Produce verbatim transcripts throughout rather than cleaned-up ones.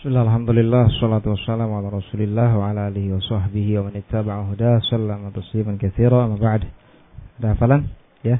Bismillah, alhamdulillah, salatu wassalamu ala rasulillah wa ala alihi wa sahbihi wa man ittaba'a huda sallama tasliman katsira, amma ba'd. Ada hafalan? Ya.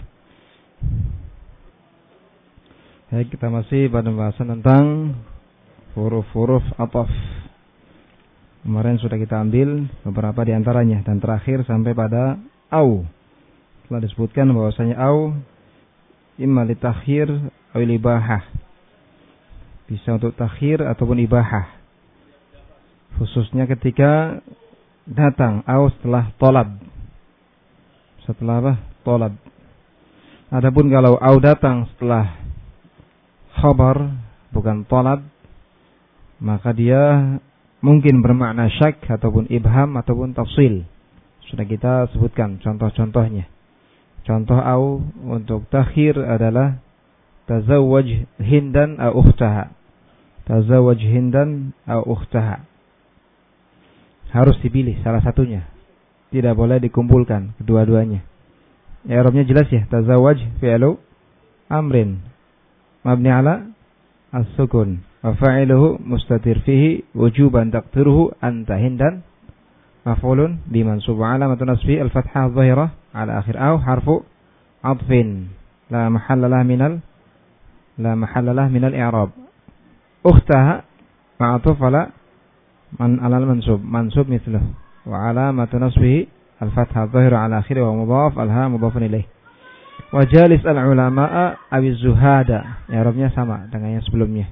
Baik, kita masih pada pembahasan tentang huruf-huruf ataf. Kemarin sudah kita ambil beberapa di antaranya dan terakhir sampai pada au. Telah disebutkan bahwasanya au imma li takhir aw li ibahah. Bisa untuk takhir ataupun ibahah. Khususnya ketika datang au setelah tolab. Setelah apa? Tolab. Adapun kalau au datang setelah khabar bukan tolab, maka dia mungkin bermakna syak ataupun ibham ataupun tafsil. Sudah kita sebutkan contoh-contohnya. Contoh au untuk takhir adalah tazawwaj hindan au ukhtaha. Tazawwaj hindan au ukhtaha. Harus dipilih salah satunya. Tidak boleh dikumpulkan kedua-duanya. I'rabnya jelas ya. Tazawwaj fi'lu amrin mabni ala as-sukun wa fa'iluhu mustatir fihi wujuban taqdiruhu anta hindan maf'ulun bi mansub alamatun nasbi al-fathah adh-dhahirah ala akhir au harfu atfin la mahallalah minal la mahallalah minal i'rab. Ukhtaha ma'atuf ala man alal mansub mansub mithluh wa alamatu nasbihi al-fathah adh-dhahirah ala akhir wa mudhaf alha mudhafun ilaih. Wa jalis al-ulama'a awiz zuhada. I'rabnya sama dengan yang sebelumnya.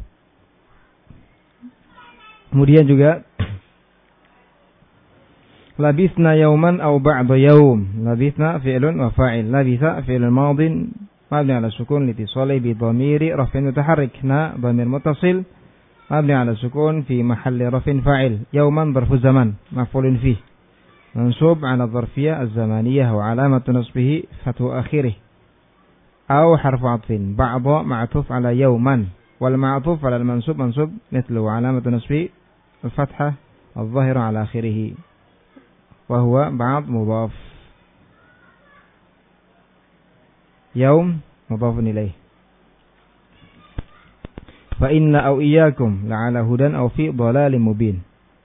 Kemudian juga labithna yawman aw ba'da yawm. Labithna fi'lun wa fa'il. Labitha fi'lun madin mabni ala sukun litisali bi dhamiri raf'in mutaharrik. Na dhamir muttasil mabni ala sukun fi mahalli raf'in fa'il. Yawman dharfu zaman maf'ulun fih. Mansub ala dharfiyah az-zamaniyah wa alamatu nasbihi fathu akhirih. Aw harfu atfin. Ba'da ma'tuf ala yawman. Wal ma'tuf ala al-mansub mansub mithlu wa alamatu nasbihi al-fathah al-dhahira ala akhirih. وهو بعض مضاف يوم مضاف إليه فإن أو إياكم لعلى هدى أو في ضلال مبين.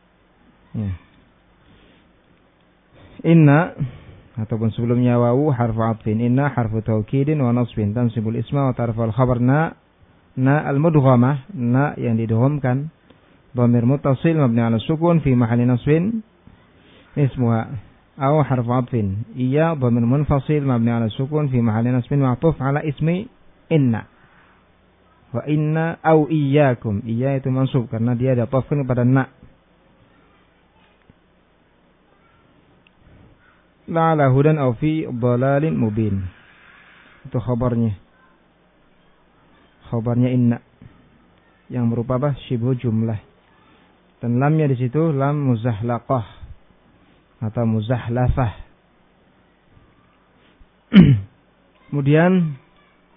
Inna ataupun sebelumnya wawu harfu atfin. Inna harfu taukidin wa nasbin tansibul isma wa tarfa'ul khabar. Na na al-mudghamah, na yang didghamkan, dhamir muttasil mabni ala sukun fi mahalli nasbin اسمها أو حرف عطف. إيا ضمير منفصل مبني على السكون في محل نصب معطوف على اسم إن. وإن أو إياكم. إيا itu mansub karena dia diatofkan kepada na. La'ala hudan aw fi dhalalin mubin. Itu khabarnya. Khabarnya inna yang berupa apa? Syibhu jumlah. Dan lamnya di situ lam muzahlaqah atau muzahlafah. Kemudian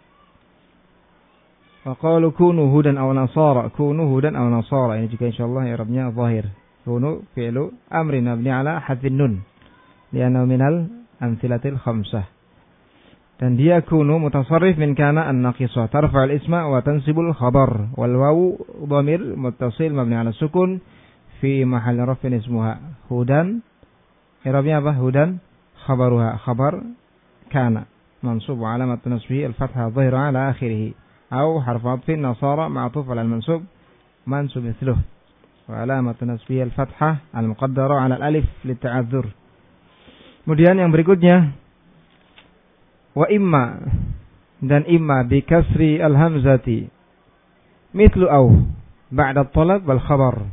faqalu kunu hudan aw nasara. Kunu hudan aw nasara. Ini juga insyaallah i'rabnya zahir. Kunu fi'lu amrin mabni ala hadfin nun li'annahu minal amthilatil khamsah. Dan dia kunu mutasarrif min kana an-naqisah tarfa'ul isma wa tansibul khabar wal wawu dhamir muttasil mabni ala sukun fi mahalli raf'in ismuha hudan. I'rabnya apa? Hudan khabaruha khabar kana mansub wa alamat nasbihi al-fathah adh-dhahira ala akhirih. Aw harfu atfin nasara ma'tuf ala al-mansub mansub mithluh wa alamat nasbihi al-fathah al-muqaddara ala al-alif lita'adzur. Kemudian yang berikutnya wa imma dan imma bi kasri al-hamzati mithlu aw ba'da at-talab wal khabar.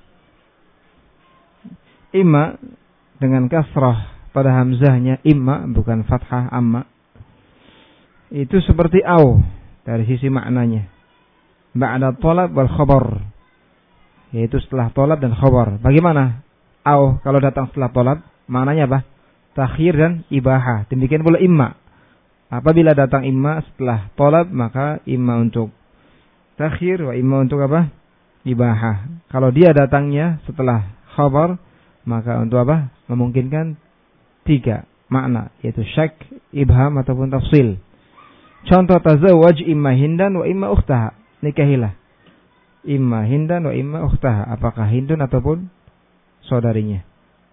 Imma dengan kasrah pada hamzahnya, imma bukan fathah amma. Itu seperti au dari sisi maknanya. Ba'da talab wal khabar, yaitu setelah talab dan khabar. Bagaimana au kalau datang setelah talab? Maknanya apa? Takhir dan ibahah. Demikian pula imma. Apabila datang imma setelah talab, maka imma untuk takhir wa imma untuk apa? Ibahah. Kalau dia datangnya setelah khabar, maka untuk apa? Memungkinkan tiga makna, yaitu syak, ibham ataupun tafsil. Contoh tazawwaj imma hindan wa imma ukhtaha. Nikahilah. Imma Hindan wa imma ukhtaha. Apakah Hindun ataupun saudarinya.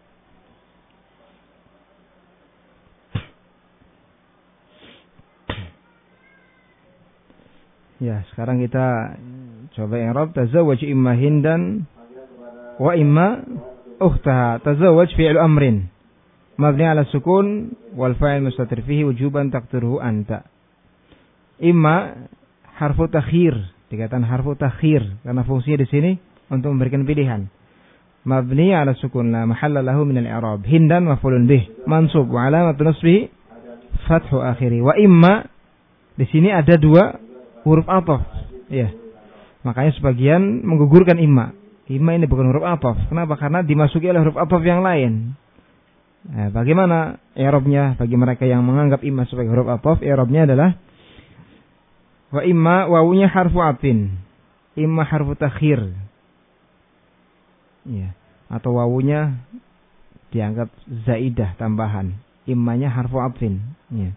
Ya, sekarang kita coba i'rab tazawwaj imma Hindan wa imma ukhtaha. Tazawwaj fi'lu amrin mabni 'ala sukun wal fa'il mustatir fihi wujuban taqdiruhu anta. Imma harfu takhir, dikatakan harfu takhir karena fungsinya di sini untuk memberikan pilihan. Mabni 'ala sukun la mahalla lahu min al-i'rab. Hindan maf'ulun bih mansub wa 'alamatu nasbihi fathu akhiri. Wa imma di sini ada dua huruf athaf. Ya. Makanya sebagian menggugurkan imma. Imma ini bukan huruf athaf. Kenapa? Karena dimasuki oleh huruf athaf yang lain. Nah, bagaimana i'rabnya bagi mereka yang menganggap imma sebagai huruf athaf? I'rabnya adalah wa imma wawunya harfu atin, imma harfu takhir. Ya. Atau wawunya dianggap zaidah tambahan. Immanya harfu atin. Ya.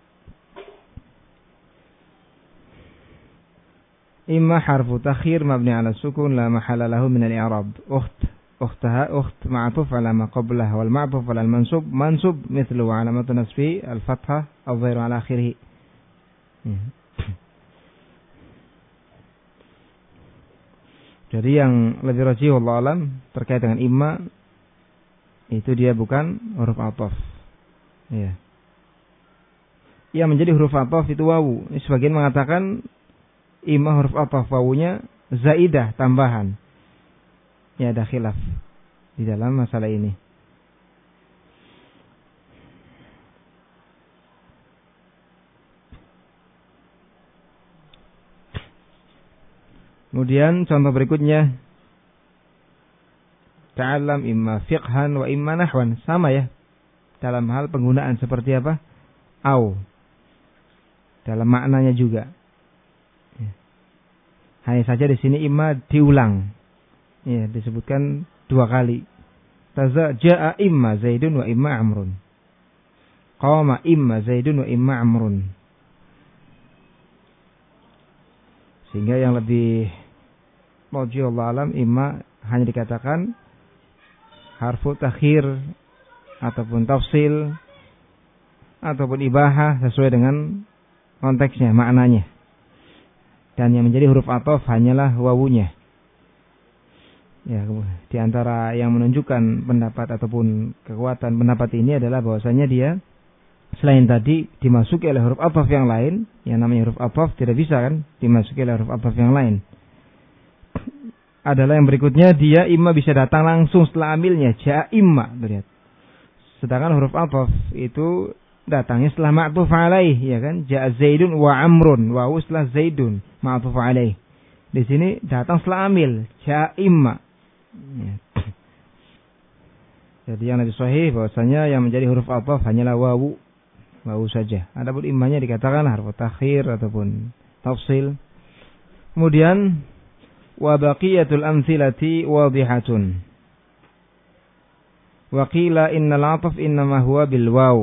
Imma harfu takhir mabni 'ala sukun la mahalla lahu min al-i'rab. Ukht, ukhtaha, ukht ma'tuf 'ala ma qablahu wal ma'tuf 'ala al-mansub, mansub mithlu 'alamatu nasbi al-fathah adh-dhahir 'ala akhirih. Ya. Jadi yang lebih rajih wallahu alam terkait dengan imma itu dia bukan huruf athaf. Ya. Yang menjadi huruf athaf itu wawu. Sebagian mengatakan imma huruf athaf wawunya zaidah tambahan. Ya, ada khilaf di dalam masalah ini. Kemudian contoh berikutnya, ta'allam imma fiqhan wa imma nahwan. Sama ya, dalam hal penggunaan seperti apa? Au. Dalam maknanya juga. Ya. Hanya saja di sini imma diulang. Ya, disebutkan dua kali. Taza ja'a imma Zaidun wa imma Amrun. Qama imma Zaidun wa imma Amrun. Sehingga yang lebih mauji Allah alam imma hanya dikatakan harfu takhir ataupun tafsil ataupun ibahah sesuai dengan konteksnya, maknanya. Dan yang menjadi huruf athaf hanyalah wawunya. Ya, di antara yang menunjukkan pendapat ataupun kekuatan pendapat ini adalah bahwasanya dia selain tadi dimasuki oleh huruf athaf yang lain, yang namanya huruf athaf tidak bisa kan dimasuki oleh huruf athaf yang lain. Adalah yang berikutnya, dia imma bisa datang langsung setelah amilnya, ja'a imma, lihat. Sedangkan huruf athaf itu datangnya setelah ma'tuf alaih, ya kan? Ja'a Zaidun wa Amrun, wa setelah Zaidun, ma'tuf alaih. Di sini datang setelah amil, ja'a imma. Ya. Jadi yang lebih sahih bahwasanya yang menjadi huruf athaf hanyalah wawu. Wawu saja. Adapun immanya dikatakan harfu takhir ataupun tafsil. Kemudian wa baqiyatul amthilati wadihatun. Wa qila innal 'athaf innama huwa bil waw.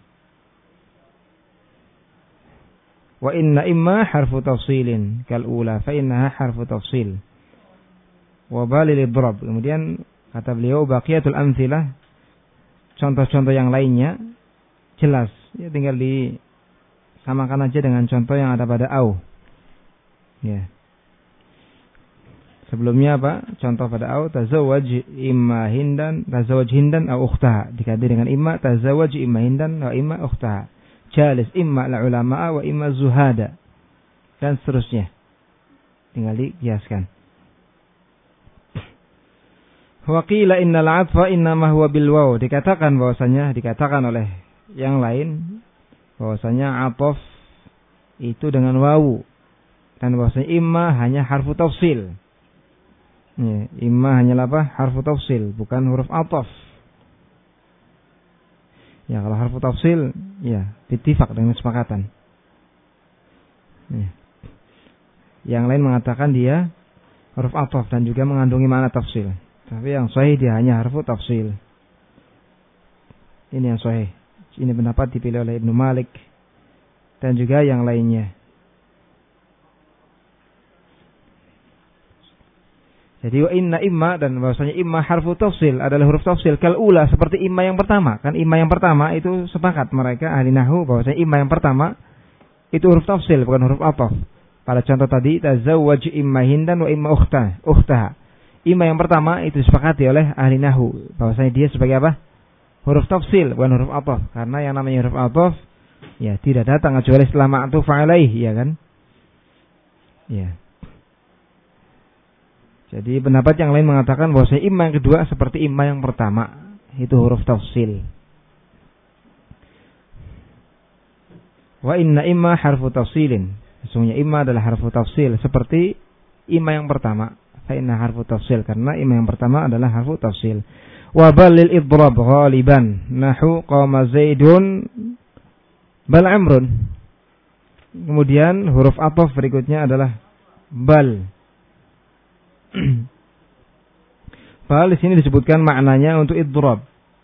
Wa inna imma harfu tafsilin kal ula fa innaha harfu tafsil. Wa balil idrab. Kemudian kata beliau baqiyatul amthilah, contoh-contoh yang lainnya jelas, ya tinggal disamakan aja dengan contoh yang ada pada au. Ya. Sebelumnya apa? Contoh pada au, tazawwaj imma Hindan, tazawwaj Hindan au ukhtaha. Diganti dengan imma, tazawwaj imma Hindan wa imma ukhtaha. Jalis imma la ulama'a wa imma zuhada. Dan seterusnya. Tinggal dikiaskan. Wa qila innal 'athfa innama huwa bil waw. Dikatakan bahwasanya dikatakan oleh yang lain bahwasanya 'athaf itu dengan wawu, dan bahwasanya imma hanya harfu tafsil. Ya, imma hanyalah apa? Harfu tafsil, bukan huruf athaf. Ya, kalau harfu tafsil, ya, ittifaq dengan kesepakatan. Ya. Yang lain mengatakan dia huruf athaf dan juga mengandungi makna tafsil. Tapi yang sahih dia hanya harfu tafsil. Ini yang sahih. Ini pendapat dipilih oleh Ibnu Malik dan juga yang lainnya. Jadi wa inna imma dan bahwasanya imma harfu tafsil adalah huruf tafsil kal ula seperti imma yang pertama. Kan imma yang pertama itu sepakat mereka ahli nahwu bahwasanya imma yang pertama itu huruf tafsil bukan huruf athaf. Pada contoh tadi tazawwaj imma hindan wa imma ukhta ukhtaha. Imma yang pertama itu disepakati oleh ahli nahwu bahwasanya dia sebagai apa? Huruf tafsil bukan huruf athaf. Karena yang namanya huruf athaf ya tidak datang kecuali setelah ma'tuf alaih, ya kan? Ya. Jadi pendapat yang lain mengatakan bahwa imma yang kedua seperti imma yang pertama, itu huruf tafsil. Wa inna imma harfu tafsilin. Sesungguhnya imma adalah harfu tafsil seperti imma yang pertama. Fa inna harfu tafsil karena imma yang pertama adalah harfu tafsil. Wa bal lil idrab ghaliban nahu qama zaidun bal amrun. Kemudian huruf athaf berikutnya adalah bal. Bal di sini disebutkan maknanya untuk idrab.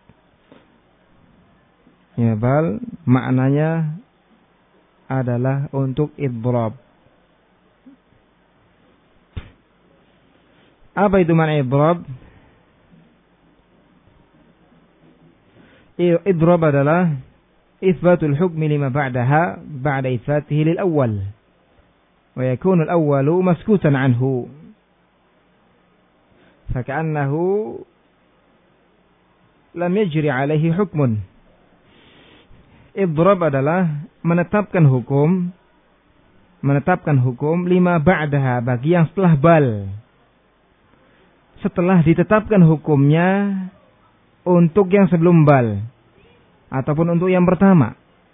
Ya, bal maknanya adalah untuk idrab. Apa itu makna idrab? Idrab adalah itsbatul hukmi lima ba'daha ba'da itsbatihi lil awwal. Wa yakunu al awwalu maskutan anhu. فكأنه لم يجري عليه حكم. Idrab adalah menetapkan hukum, menetapkan hukum lima ba'daha bagi yang setelah bal. Setelah ditetapkan hukumnya untuk yang sebelum bal ataupun untuk yang pertama.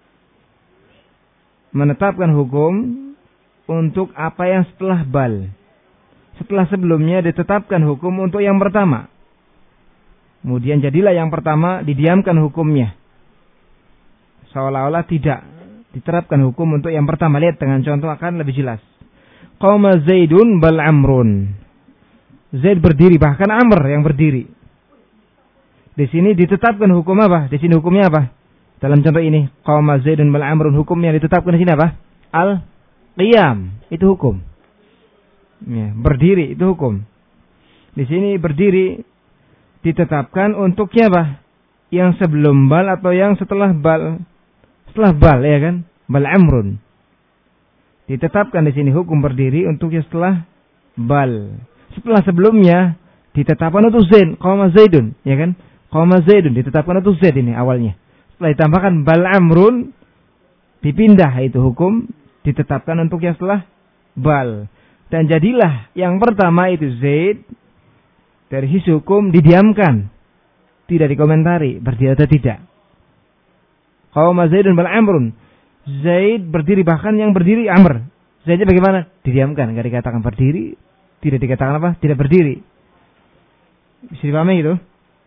Menetapkan hukum untuk apa yang setelah bal. Setelah sebelumnya ditetapkan hukum untuk yang pertama. Kemudian jadilah yang pertama didiamkan hukumnya. Seolah-olah tidak diterapkan hukum untuk yang pertama. Lihat dengan contoh akan lebih jelas. Qama Zaidun bal Amrun. Zaid berdiri, bahkan Amr yang berdiri. Di sini ditetapkan hukum apa? Di sini hukumnya apa? Dalam contoh ini, Qama Zaidun bal Amrun, hukumnya ditetapkan di sini apa? Al-Qiyam. Itu hukum. Ya, berdiri itu hukum. Di sini berdiri ditetapkan untuk siapa? Yang sebelum bal atau yang setelah bal? Setelah bal, ya kan? Bal amrun. Ditetapkan di sini hukum berdiri untuk yang setelah bal. Setelah sebelumnya ditetapkan untuk zaid, qama zaidun, ya kan? Qama zaidun ditetapkan untuk zaid ini awalnya. Setelah ditambahkan bal amrun dipindah itu hukum ditetapkan untuk yang setelah bal. Dan jadilah yang pertama itu Zaid dari sisi hukum didiamkan, tidak dikomentari berdiri atau tidak. Qama Zaidun bal Amrun, Zaid berdiri, bahkan yang berdiri Amr. Zaidnya bagaimana? Didiamkan, enggak dikatakan berdiri, tidak dikatakan apa? Tidak berdiri. Bisa dipahami itu?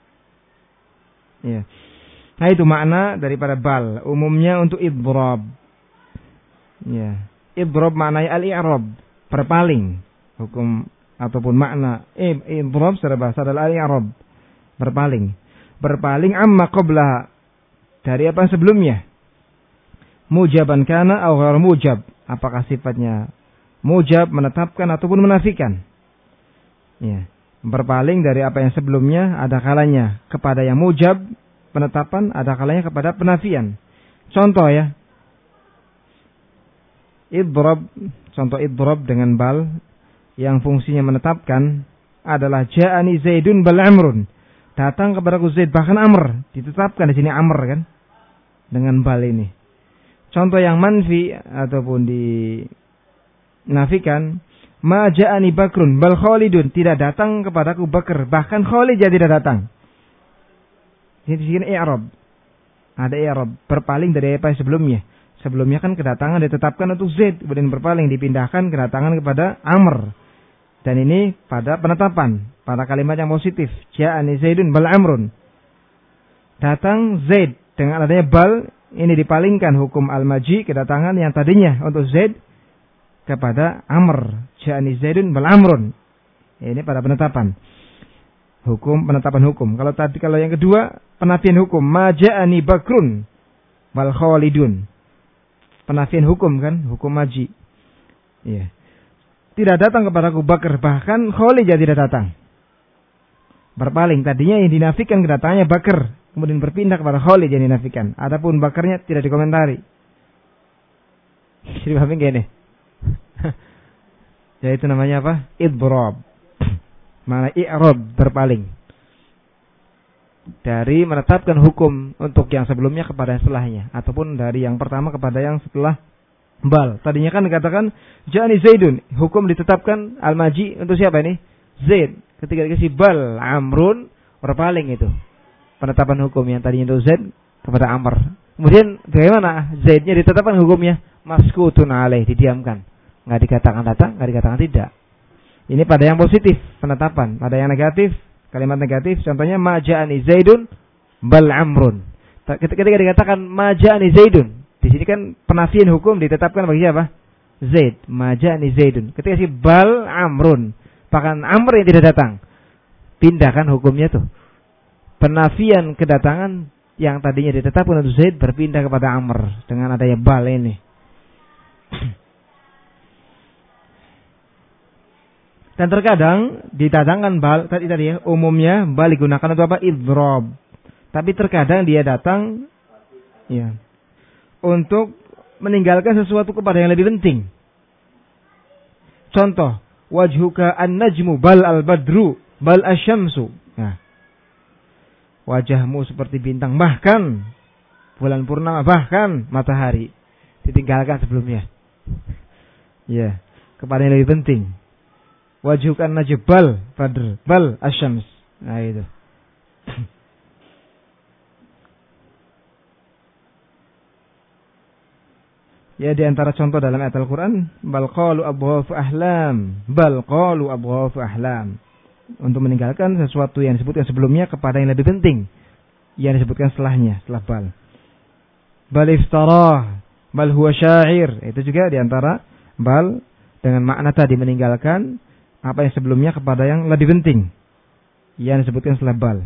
Ya. Nah itu makna daripada bal. Umumnya untuk idrab. Ya. Idrab maknanya al-i'rab. Berpaling, hukum ataupun makna idrab secara bahasa adalah al-i'rab, berpaling. Berpaling amma qabla, dari apa sebelumnya. Mujaban kana atau ghair mujab, apakah sifatnya mujab, menetapkan ataupun menafikan. Ya, berpaling dari apa yang sebelumnya, ada kalanya kepada yang mujab, penetapan, ada kalanya kepada penafian. Contoh ya. Idrab, contoh idrab dengan bal yang fungsinya menetapkan adalah ja'ani Zaidun bal Amrun. Datang kepadaku Zaid, bahkan Amr, ditetapkan di sini Amr kan dengan bal ini. Contoh yang manfi ataupun dinafikan, ma ja'ani Bakrun bal Khalidun, tidak datang kepadaku Bakr, bahkan Khalid jadi tidak datang. Ini di sini i'rab. Ada i'rab, berpaling dari apa yang sebelumnya. Sebelumnya kan kedatangan ditetapkan untuk Zaid, kemudian berpaling dipindahkan kedatangan kepada Amr. Dan ini pada penetapan, pada kalimat yang positif. Ja'ani Zaidun bal Amrun. Datang Zaid dengan adanya bal, ini dipalingkan hukum al-maji, kedatangan yang tadinya untuk Zaid kepada Amr. Ja'ani Zaidun bal Amrun. Ini pada penetapan. Hukum, penetapan hukum. Kalau tadi kalau yang kedua, penafian hukum. Ma ja'ani Bakrun bal Khalidun. Penafian hukum kan, hukum maji. Ya. tidak datang kepada Abu Bakar, bahkan Khalijah tidak datang. Berpaling, tadinya yang dinafikan kedatangannya Bakar, kemudian berpindah kepada Khalijah yang dinafikan. Adapun Bakarnya tidak dikomentari. Jadi pahami gak ini? Ya itu namanya apa? Idbrab. Mana i'rab, berpaling. Dari menetapkan hukum untuk yang sebelumnya kepada yang setelahnya, ataupun dari yang pertama kepada yang setelah bal. Tadinya kan dikatakan Ja'ani Zaidun, hukum ditetapkan al-maji untuk siapa ini? Zaid. Ketika dikasih bal Amrun, berpaling itu penetapan hukum yang tadinya untuk Zaid kepada Amr. Kemudian bagaimana Zaidnya ditetapkan hukumnya? Maskutun alaih, didiamkan. Enggak dikatakan datang, enggak dikatakan tidak. Ini pada yang positif penetapan, pada yang negatif, kalimat negatif contohnya ma ja'ani Zaidun bal Amrun. Ketika dikatakan ma ja'ani Zaidun, di sini kan penafian hukum ditetapkan bagi siapa? Zaid. Majani Zaidun. Ketika si bal Amrun, bahkan Amr yang tidak datang, pindahkan hukumnya tuh. Penafian kedatangan yang tadinya ditetapkan untuk Zaid berpindah kepada Amr dengan adanya bal ini. Dan terkadang didatangkan bal tadi tadi ya, umumnya bal digunakan untuk apa? Idrob. Tapi terkadang dia datang ya untuk meninggalkan sesuatu kepada yang lebih penting. Contoh, wajhuka an-najmu bal al-badru bal asyamsu. Nah, wajahmu seperti bintang, bahkan bulan purnama, bahkan matahari. Ditinggalkan sebelumnya. Ya, kepada yang lebih penting. Wajhuka an-najmu bal badr bal asyams. Nah itu. Ya di antara contoh dalam ayat Al-Quran, bal qalu abghafu ahlam, bal qalu abghafu ahlam. Untuk meninggalkan sesuatu yang disebutkan sebelumnya kepada yang lebih penting, yang disebutkan setelahnya, setelah bal. Bal iftarah, bal huwa syair. Itu juga di antara bal dengan makna tadi meninggalkan apa yang sebelumnya kepada yang lebih penting, yang disebutkan setelah bal.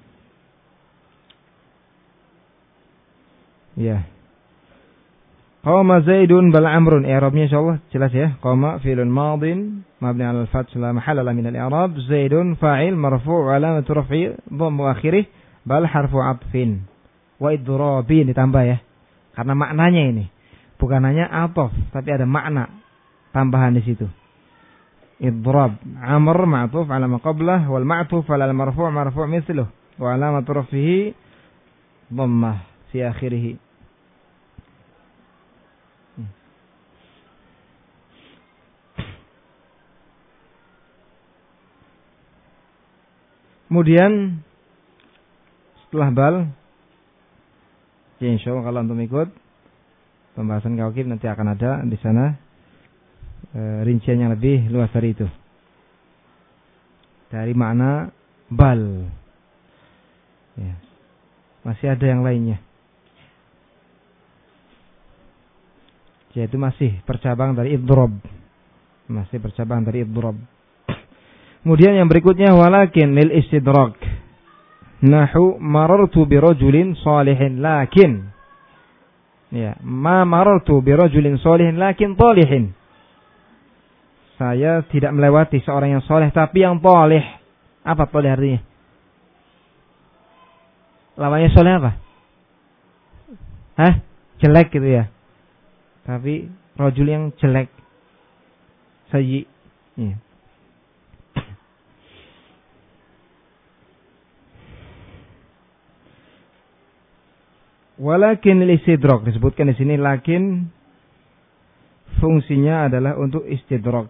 Ya. Qama Zaidun bal Amrun. I'rabnya insyaallah jelas ya. Qama fi'lun madin mabni 'ala al-fath la mahalla lahu min al-i'rab. Zaidun fa'il marfu' 'alamatu raf'i dhammu akhirih bal harfu 'athfin. Wa idrabin ditambah ya. Karena maknanya ini bukan hanya ataf, tapi ada makna tambahan di situ. Idrab. Amr ma'tuf 'ala ma qablah wal ma'tuf 'ala al-marfu' marfu' mithluhu wa 'alamatu raf'ihi dhammah fi akhirih. Kemudian setelah bal, ya insya Allah kalau untuk ikut pembahasan kawakib nanti akan ada di sana e, rincian yang lebih luas dari itu, dari makna bal. Ya. Masih ada yang lainnya, yaitu masih percabang dari idrob, masih percabang dari idrob. Kemudian yang berikutnya walakin lil istidrak. Nahu marartu bi rajulin salihin lakin. Ya, ma marartu bi rajulin salihin lakin talihin. Saya tidak melewati seorang yang soleh tapi yang talih. Apa talih artinya? Lawannya soleh apa? Hah? Jelek gitu ya. Tapi rajul yang jelek. Sayyi. Ya. Walakin istidrak disebutkan di sini, lakin fungsinya adalah untuk istidrak.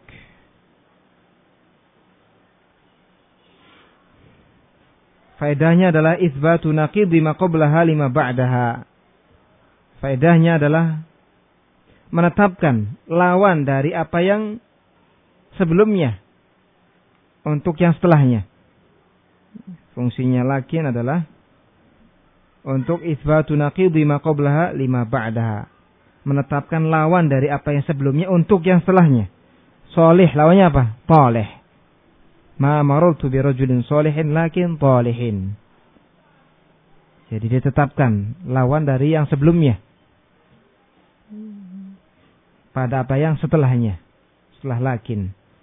Faedahnya adalah itsbatu naqidhi ma qablaha lima ba'daha. Faedahnya adalah menetapkan lawan dari apa yang sebelumnya untuk yang setelahnya. Fungsinya lakin adalah untuk itsbatu naqidhi ma qablaha lima ba'daha, menetapkan lawan dari apa yang sebelumnya untuk yang setelahnya. Salih lawannya apa? Talih. Ma marartu bi rajulin salihin lakin talihin. Jadi ditetapkan lawan dari yang sebelumnya pada apa yang setelahnya, setelah lakin.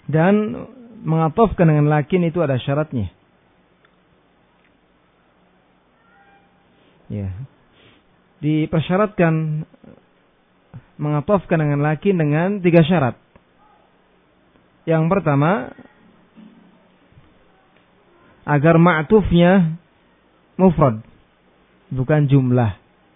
Dan mengatofkan dengan lakin itu ada syaratnya. Ya. Dipersyaratkan mengatofkan dengan lakin dengan tiga syarat. Yang pertama, agar ma'tufnya mufrad, bukan jumlah.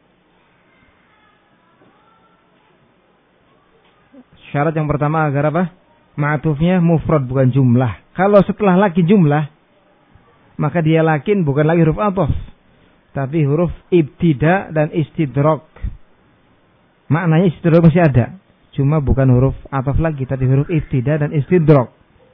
Syarat yang pertama agar apa? Ma'tufnya mufrad, bukan jumlah. Kalau setelah lakin jumlah, maka dia lakin bukan lagi huruf atof, tapi huruf ibtida dan istidrok. Maknanya istidrok masih ada, cuma bukan huruf atof lagi, tapi huruf ibtida dan istidrok.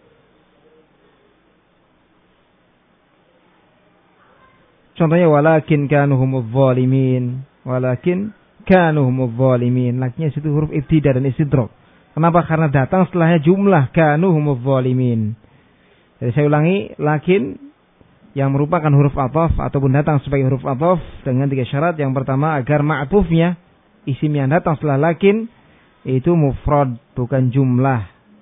Contohnya walakin kanu humuz zalimin, walakin kanu humuz zalimin. Lakinnya situ huruf ibtida dan istidrok. Kenapa? Karena datang setelahnya jumlah kanu humuz zalimin. Jadi saya ulangi, lakin yang merupakan huruf atof ataupun datang sebagai huruf atof dengan tiga syarat. Yang pertama, agar ma'tufnya, isim yang datang setelah lakin, itu mufrad, bukan jumlah.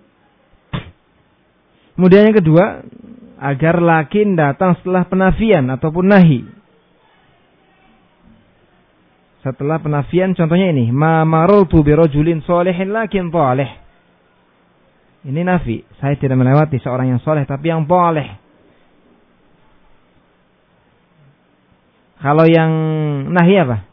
Kemudian yang kedua, agar lakin datang setelah penafian ataupun nahi. Setelah penafian, contohnya ini, ma marartu bi rajulin shalihin lakin shalih. Ini nafi, saya tidak melewati seorang yang saleh tapi yang shalih. Kalau yang nahi apa?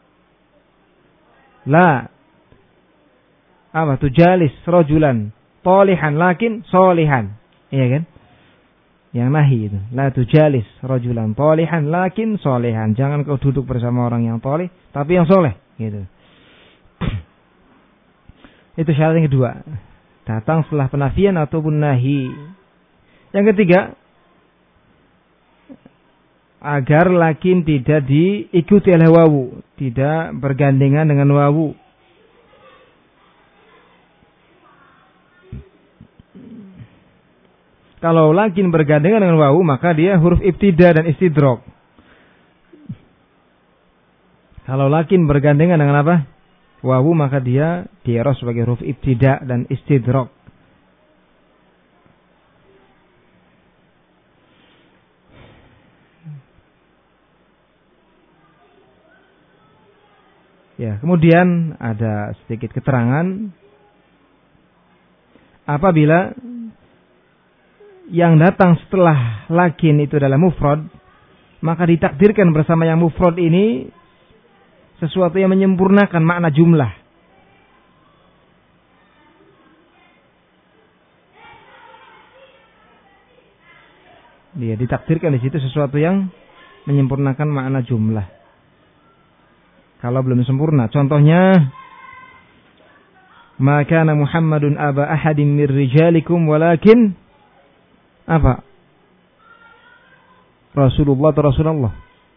La. Apa? Tujalis rajulan shalihan lakin shalihan. Iya kan? Yang nahi itu. La tujalis rajulan shalihan lakin shalihan. Jangan kau duduk bersama orang yang shalih tapi yang soleh. Gitu. Itu syarat yang kedua. Datang setelah penafian ataupun nahi. Yang ketiga, agar lakin tidak diikuti oleh wawu, tidak bergandengan dengan wawu. Kalau lakin bergandengan dengan wawu, maka dia huruf ibtida dan istidrok. Kalau lakin bergandengan dengan apa? Wawu, maka dia dieros sebagai huruf ibtida dan istidrok. Ya, kemudian ada sedikit keterangan apabila yang datang setelah lakin itu adalah mufrad, maka ditakdirkan bersama yang mufrad ini sesuatu yang menyempurnakan makna jumlah. Dia ditakdirkan di situ sesuatu yang menyempurnakan makna jumlah. Kalau belum sempurna, contohnya, ma kana Muhammadun aba ahadin mir rijalikum walakin apa? Rasulullah atau Rasulullah?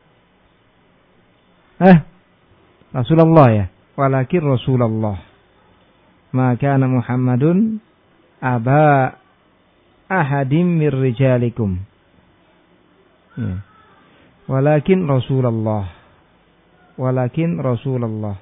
Eh, Rasulullah ya. Walakin Rasulullah. Ma kana Muhammadun aba ahadin mir rijalikum. Ya. Walakin Rasulullah. Walakin Rasulullah.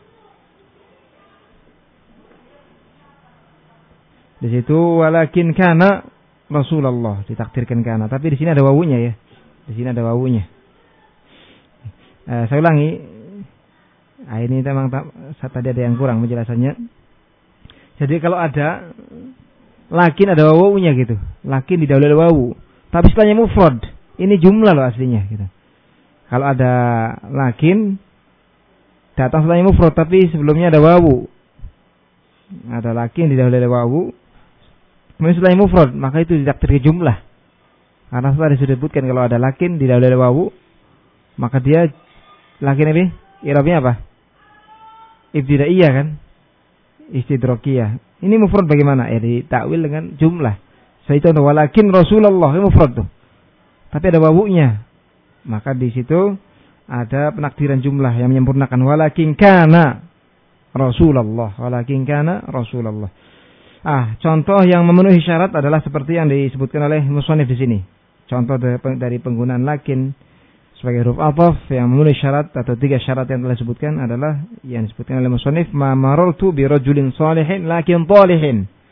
Di situ walakin kana Rasulullah, ditakdirkan kana, tapi di sini ada wawunya ya. Di sini ada wawunya. Eh, saya ulangi. Nah, ini memang tadi ada yang kurang penjelasannya. Jadi kalau ada lakin ada wawunya gitu. Lakin didahului oleh wawu. Tapi setelahnya mufrad. Ini jumlah loh aslinya gitu. Kalau ada lakin datang setelahnya mufrad tapi sebelumnya ada wawu. Ada lakin didahului oleh wawu. Kemudian setelahnya mufrad, maka itu ditakdirkan jumlah. Karena setelah disebutkan kalau ada lakin didahului oleh wawu, maka dia lakin ini i'rabnya apa? Ibtidaiyah kan? Istidrokiyah. Ini mufrad bagaimana? Ya ditakwil dengan jumlah. Saya itu walakin Rasulullah, ini mufrad tuh. Tapi ada wawunya. Maka di situ ada penakdiran jumlah yang menyempurnakan walakin kana Rasulullah, walakin kana Rasulullah. Ah, contoh yang memenuhi syarat adalah seperti yang disebutkan oleh musannif di sini. Contoh dari penggunaan lakin sebagai huruf athaf yang memenuhi syarat atau tiga syarat yang telah disebutkan adalah yang disebutkan oleh musannif ma marartu bi rajulin salihin lakin talihin.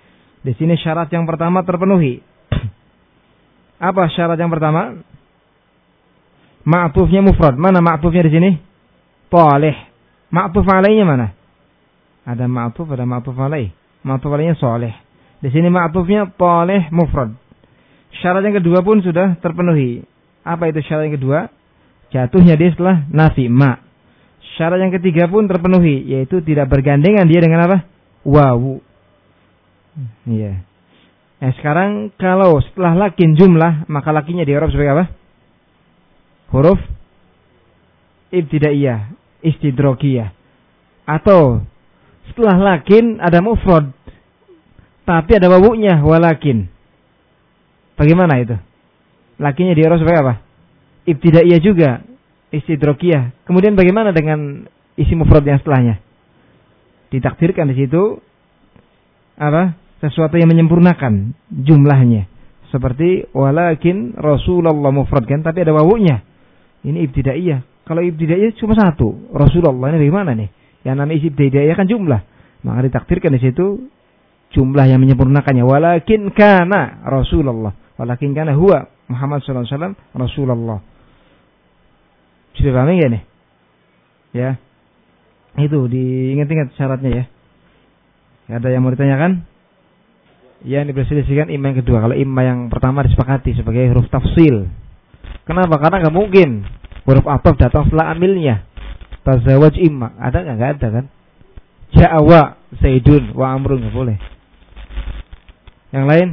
Di sini syarat yang pertama terpenuhi. Apa syarat yang pertama? Ma'tufnya mufrad. Mana ma'tufnya di sini? Talih. Ma'tuf alainya mana? Ada ma'tuf, ada ma'tuf alaih. Ma'tuf alainya soleh. Di sini ma'tufnya talih mufrad. Syarat yang kedua pun sudah terpenuhi. Apa itu syarat yang kedua? Jatuhnya dia setelah nafi ma. Syarat yang ketiga pun terpenuhi, yaitu tidak bergandengan dia dengan apa? Wawu. Iya. Nah, sekarang kalau setelah lakin jumlah, maka lakinnya di Arab sebagai apa? Huruf ibtidaiyah, istidrokiyah. Atau setelah lakin ada mufrad, tapi ada wawunya, walakin. Bagaimana itu? Lakinnya di Arab sebagai apa? Ibtidaiyah juga, istidrokiyah. Kemudian bagaimana dengan isi mufrad yang setelahnya? Ditakdirkan di situ apa? Sesuatu yang menyempurnakan jumlahnya. Seperti walakin Rasulullah mufrad kan, tapi ada wawunya. Ini ibtidaiyah. Kalau ibtidaiyah cuma satu, Rasulullah, ini bagaimana nih? Yang namanya isi ibtidaiyah kan jumlah. Maka ditakdirkan di situ jumlah yang menyempurnakannya. Walakin kana Rasulullah. Walakin kana huwa Muhammad sallallahu alaihi wasallam Rasulullah. Sudah paham ya nih? Ya. Itu diingat-ingat syaratnya ya. Ada yang mau ditanyakan? Yang diperselisihkan imam yang kedua. Kalau imam yang pertama disepakati sebagai huruf tafsil. Kenapa? Karena nggak mungkin huruf ataf datang setelah amilnya. Tazawaj imma. Ada nggak? Nggak ada kan? Ja'wa Zaidun wa Amrun, nggak boleh. Yang lain?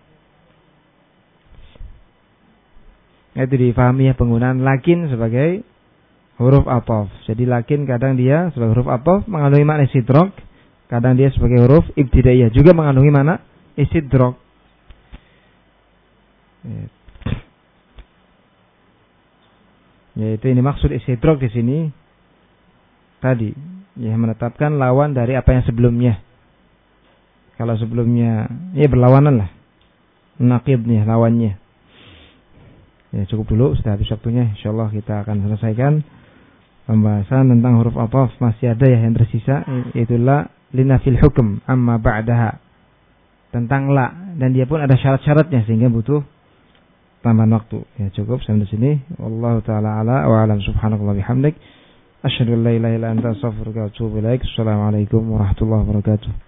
Itu difahami ya, penggunaan lakin sebagai huruf ataf. Jadi lakin kadang dia sebagai huruf ataf mengandungi makna istidrak, kadang dia sebagai huruf ibtidaiyah juga mengandungi makna istidrak. Yaitu ini maksud istidrak di sini tadi, ya, menetapkan lawan dari apa yang sebelumnya. Kalau sebelumnya ya berlawanan lah, naqidnya, lawannya. Ya, cukup dulu, sudah habis waktunya. Insyaallah kita akan selesaikan pembahasan tentang huruf ataf. Masih ada ya yang tersisa, yaitu la linafil hukm amma ba'daha, tentang la, dan dia pun ada syarat-syaratnya sehingga butuh tambahan waktu. Ya, cukup sampai di sini. Wallahu taala ala wa alam. Subhanallahi bihamdik, asyhadu an la ilaha illa anta, astaghfiruka wa atubu ilaik. Assalamualaikum warahmatullahi wabarakatuh.